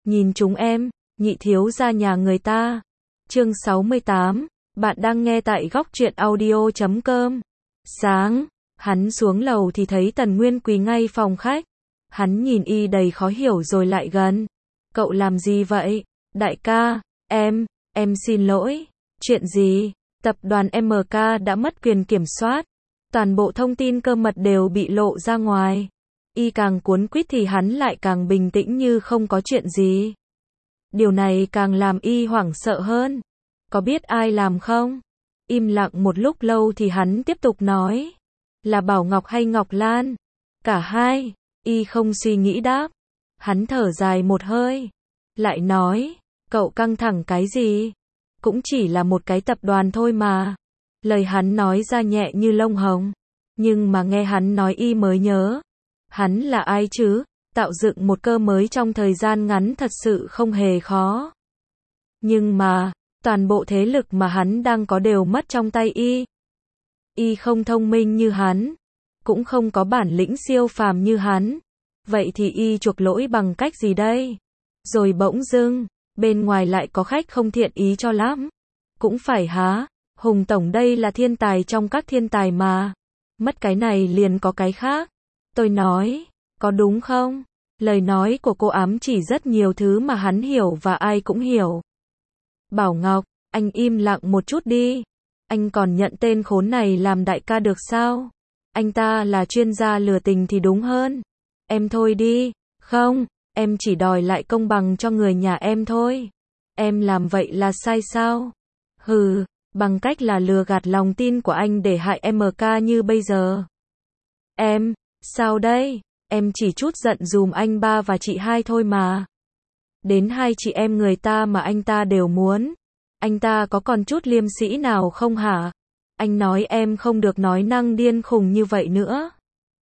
Nhìn chúng em, nhị thiếu gia nhà người ta. Chương 68, bạn đang nghe tại góc truyện audio.com. Sáng, hắn xuống lầu thì thấy Tần Nguyên quỳ ngay phòng khách. Hắn nhìn y đầy khó hiểu rồi lại gần. Cậu làm gì vậy? Đại ca, em xin lỗi. Chuyện gì? Tập đoàn MK đã mất quyền kiểm soát. Toàn bộ thông tin cơ mật đều bị lộ ra ngoài. Y càng cuốn quýt thì hắn lại càng bình tĩnh như không có chuyện gì. Điều này càng làm y hoảng sợ hơn. Có biết ai làm không? Im lặng một lúc lâu thì hắn tiếp tục nói. Là Bảo Ngọc hay Ngọc Lan? Cả hai. Y không suy nghĩ đáp. Hắn thở dài một hơi. Lại nói, cậu căng thẳng cái gì? Cũng chỉ là một cái tập đoàn thôi mà. Lời hắn nói ra nhẹ như lông hồng. Nhưng mà nghe hắn nói y mới nhớ. Hắn là ai chứ? Tạo dựng một cơ mới trong thời gian ngắn thật sự không hề khó. Nhưng mà, toàn bộ thế lực mà hắn đang có đều mất trong tay y. Y không thông minh như hắn, cũng không có bản lĩnh siêu phàm như hắn. Vậy thì y chuộc lỗi bằng cách gì đây? Rồi bỗng dưng, bên ngoài lại có khách không thiện ý cho lắm. Cũng phải há, Hùng Tổng đây là thiên tài trong các thiên tài mà. Mất cái này liền có cái khác. Tôi nói, có đúng không? Lời nói của cô ám chỉ rất nhiều thứ mà hắn hiểu và ai cũng hiểu. Bảo Ngọc, anh im lặng một chút đi. Anh còn nhận tên khốn này làm đại ca được sao? Anh ta là chuyên gia lừa tình thì đúng hơn. Em thôi đi. Không, em chỉ đòi lại công bằng cho người nhà em thôi. Em làm vậy là sai sao? Hừ, bằng cách là lừa gạt lòng tin của anh để hại MK như bây giờ. Em, sao đây? Em chỉ chút giận dùm anh ba và chị hai thôi mà. Đến hai chị em người ta mà anh ta đều muốn. Anh ta có còn chút liêm sĩ nào không hả? Anh nói em không được nói năng điên khùng như vậy nữa.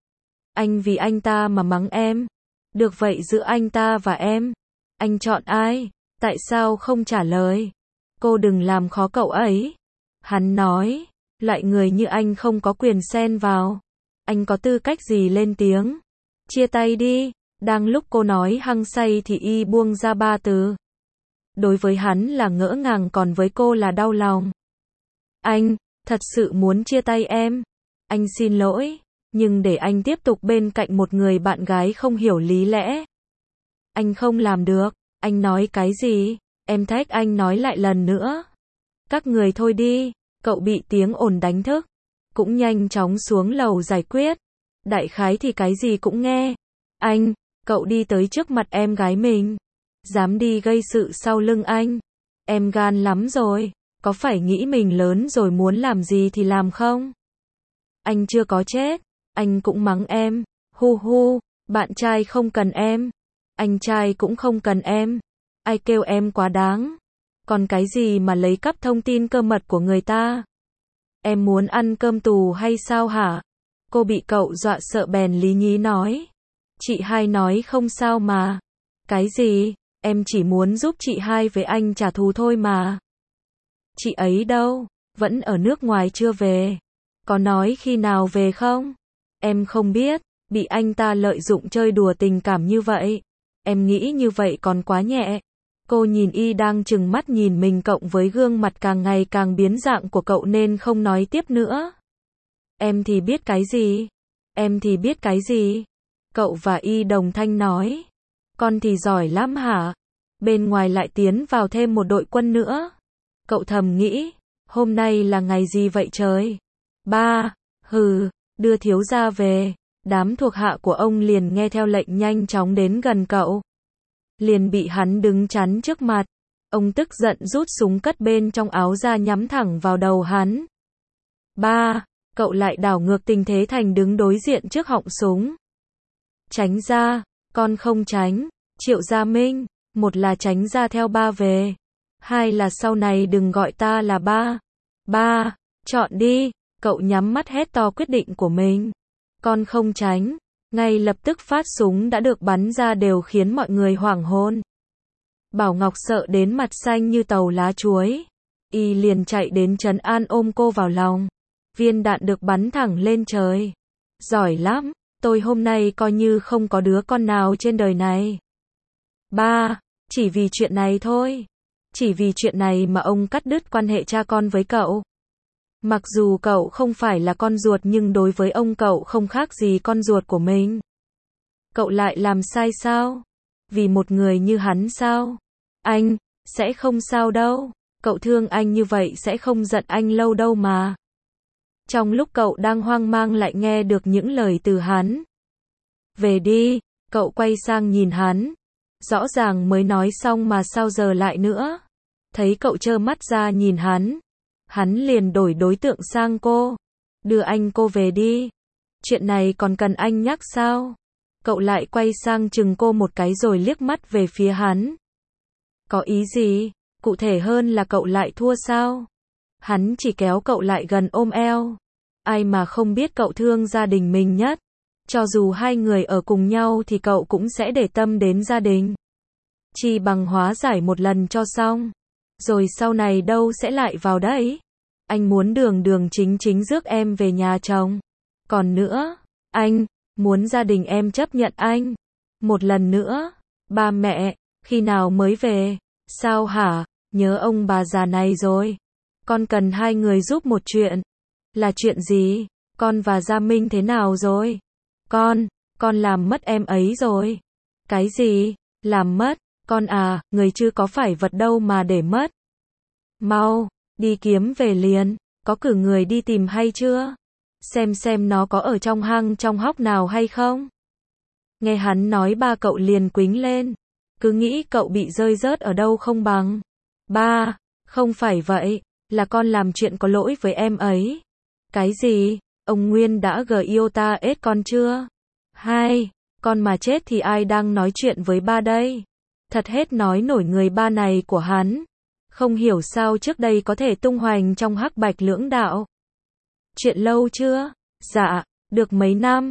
Anh vì anh ta mà mắng em. Được vậy giữa anh ta và em, anh chọn ai? Tại sao không trả lời? Cô đừng làm khó cậu ấy. Hắn nói, loại người như anh không có quyền xen vào. Anh có tư cách gì lên tiếng? Chia tay đi. Đang lúc cô nói hăng say thì y buông ra ba từ. Đối với hắn là ngỡ ngàng, còn với cô là đau lòng. Anh, thật sự muốn chia tay em. Anh xin lỗi, nhưng để anh tiếp tục bên cạnh một người bạn gái không hiểu lý lẽ. Anh không làm được. Anh nói cái gì? Em thách anh nói lại lần nữa. Các người thôi đi. Cậu bị tiếng ồn đánh thức. Cũng nhanh chóng xuống lầu giải quyết. Đại khái thì cái gì cũng nghe. Anh, cậu đi tới trước mặt em gái mình. Dám đi gây sự sau lưng anh. Em gan lắm rồi. Có phải nghĩ mình lớn rồi muốn làm gì thì làm không? Anh chưa có chết. Anh cũng mắng em. Hu hu, bạn trai không cần em. Anh trai cũng không cần em. Ai kêu em quá đáng. Còn cái gì mà lấy cắp thông tin cơ mật của người ta? Em muốn ăn cơm tù hay sao hả? Cô bị cậu dọa sợ bèn lý nhí nói. Chị hai nói không sao mà. Cái gì? Em chỉ muốn giúp chị hai với anh trả thù thôi mà. Chị ấy đâu? Vẫn ở nước ngoài chưa về. Có nói khi nào về không? Em không biết. Bị anh ta lợi dụng chơi đùa tình cảm như vậy. Em nghĩ như vậy còn quá nhẹ. Cô nhìn y đang trừng mắt nhìn mình cộng với gương mặt càng ngày càng biến dạng của cậu nên không nói tiếp nữa. Em thì biết cái gì? Em thì biết cái gì? Cậu và y đồng thanh nói. Con thì giỏi lắm hả? Bên ngoài lại tiến vào thêm một đội quân nữa. Cậu thầm nghĩ, hôm nay là ngày gì vậy trời? Ba, hừ, đưa thiếu gia về. Đám thuộc hạ của ông liền nghe theo lệnh nhanh chóng đến gần cậu. Liền bị hắn đứng chắn trước mặt. Ông tức giận rút súng cất bên trong áo ra nhắm thẳng vào đầu hắn. Ba, cậu lại đảo ngược tình thế thành đứng đối diện trước họng súng. Tránh ra, con không tránh. Triệu Gia Minh, một là tránh ra theo ba về. Hai là sau này đừng gọi ta là ba. Ba, chọn đi. Cậu nhắm mắt hét to quyết định của mình. Con không tránh. Ngay lập tức phát súng đã được bắn ra đều khiến mọi người hoảng hồn. Bảo Ngọc sợ đến mặt xanh như tàu lá chuối. Y liền chạy đến trấn an ôm cô vào lòng. Viên đạn được bắn thẳng lên trời. Giỏi lắm, tôi hôm nay coi như không có đứa con nào trên đời này. Ba, Chỉ vì chuyện này thôi. Chỉ vì chuyện này mà ông cắt đứt quan hệ cha con với cậu. Mặc dù cậu không phải là con ruột nhưng đối với ông cậu không khác gì con ruột của mình. Cậu lại làm sai sao? Vì một người như hắn sao? Anh, sẽ không sao đâu. Cậu thương anh như vậy sẽ không giận anh lâu đâu mà. Trong lúc cậu đang hoang mang lại nghe được những lời từ hắn. Về đi, cậu quay sang nhìn hắn. Rõ ràng mới nói xong mà sao giờ lại nữa. Thấy cậu trơ mắt ra nhìn hắn. Hắn liền đổi đối tượng sang cô. Đưa anh cô về đi. Chuyện này còn cần anh nhắc sao? Cậu lại quay sang chừng cô một cái rồi liếc mắt về phía hắn. Có ý gì? Cụ thể hơn là cậu lại thua sao? Hắn chỉ kéo cậu lại gần ôm eo. Ai mà không biết cậu thương gia đình mình nhất. Cho dù hai người ở cùng nhau thì cậu cũng sẽ để tâm đến gia đình. Chỉ bằng hóa giải một lần cho xong. Rồi sau này đâu sẽ lại vào đấy. Anh muốn đường đường chính chính rước em về nhà chồng. Còn nữa, anh muốn gia đình em chấp nhận anh. Một lần nữa, ba mẹ, khi nào mới về? Sao hả? Nhớ ông bà già này rồi. Con cần hai người giúp một chuyện. Là chuyện gì? Con và Gia Minh thế nào rồi? Con làm mất em ấy rồi. Cái gì? Làm mất? Con à, người chứ có phải vật đâu mà để mất. Mau, đi kiếm về liền. Có cử người đi tìm hay chưa? Xem nó có ở trong hang trong hốc nào hay không? Nghe hắn nói ba cậu liền quýnh lên. Cứ nghĩ cậu bị rơi rớt ở đâu không bằng. Ba, không phải vậy, là con làm chuyện có lỗi với em ấy. Cái gì? Ông Nguyên đã yêu ta ết con chưa? Hai, con mà chết thì ai đang nói chuyện với ba đây? Thật hết nói nổi người ba này của hắn. Không hiểu sao trước đây có thể tung hoành trong hắc bạch lưỡng đạo. Chuyện lâu chưa? Dạ, được mấy năm.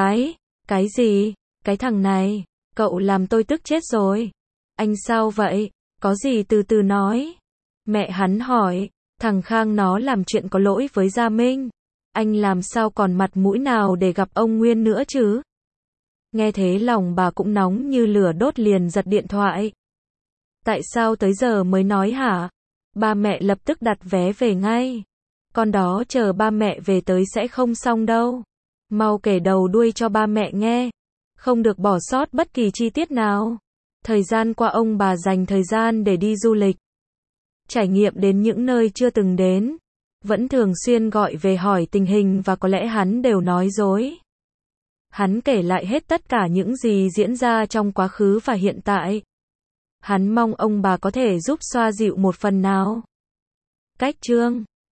Cái gì? Cái thằng này, cậu làm tôi tức chết rồi. Anh sao vậy? Có gì từ từ nói. Mẹ hắn hỏi, thằng Khang nó làm chuyện có lỗi với Gia Minh. Anh làm sao còn mặt mũi nào để gặp ông Nguyên nữa chứ? Nghe thế lòng bà cũng nóng như lửa đốt liền giật điện thoại. Tại sao tới giờ mới nói hả? Ba mẹ lập tức đặt vé về ngay. Con đó chờ ba mẹ về tới sẽ không xong đâu. Mau kể đầu đuôi cho ba mẹ nghe. Không được bỏ sót bất kỳ chi tiết nào. Thời gian qua ông bà dành thời gian để đi du lịch. Trải nghiệm đến những nơi chưa từng đến. Vẫn thường xuyên gọi về hỏi tình hình và có lẽ hắn đều nói dối. Hắn kể lại hết tất cả những gì diễn ra trong quá khứ và hiện tại. Hắn mong ông bà có thể giúp xoa dịu một phần nào. Cách chương